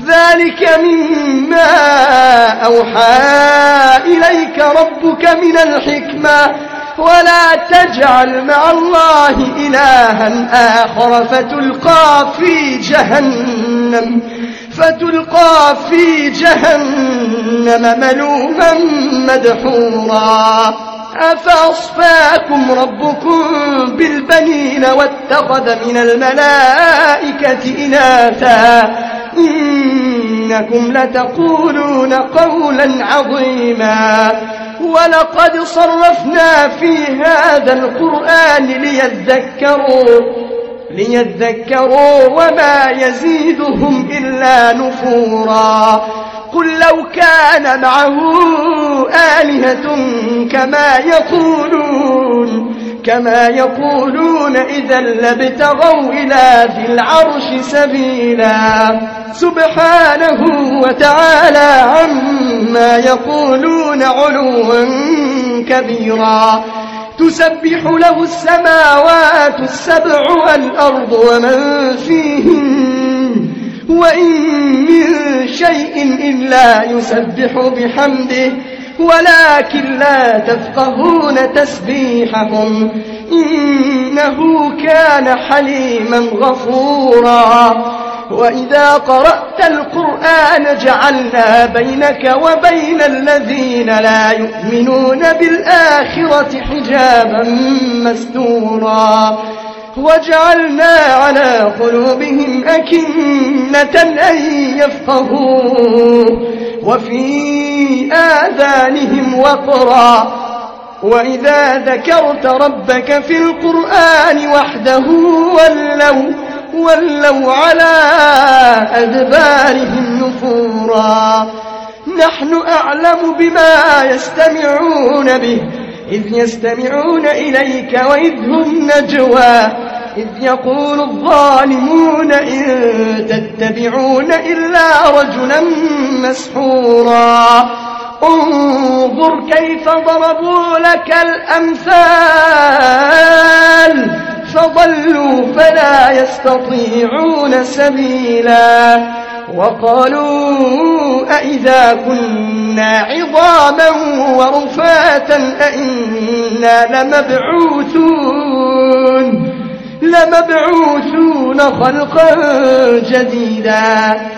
ذلك مما أوحى إليك ربك من الحكمة ولا تجعل مع الله إلها آخر فتلقى في جهنم ملوما مدحورا أفأصفاكم ربكم بالبنين واتخذ من الملائكة إناثا إنكم لتقولون قولا عظيما ولقد صرفنا في هذا القرآن ليذكروا وما يزيدهم إلا نفورا قل لو كان معه آلهة كما يقولون إذا لابتغوا إلى ذي العرش سبيلا سبحانه وتعالى عما يقولون علوا كبيرا تسبح له السماوات السبع والأرض ومن فيهن وإن من شيء إلا يسبح بحمده ولكن لا تفقهون تسبيحهم إنه كان حليما غفورا وإذا قرأت القرآن جعلنا بينك وبين الذين لا يؤمنون بالآخرة حجابا مستورا وجعلنا على قلوبهم أكنة أن يفقهوه وفي آذانهم وقرا وإذا ذكرت ربك في القرآن وحده ولوا على أدبارهم نفورا نحن أعلم بما يستمعون به إذ يستمعون إليك وإذ هم نجوى إذ يقول الظالمون إن تتبعون إلا رجلا مسحورا انظر كيف ضربوا لك الأمثال فضلوا فلا يستطيعون سبيلا وقالوا أئذا كنا عظاما ورفاتا أئنا لمبعوثون خلقا جديدا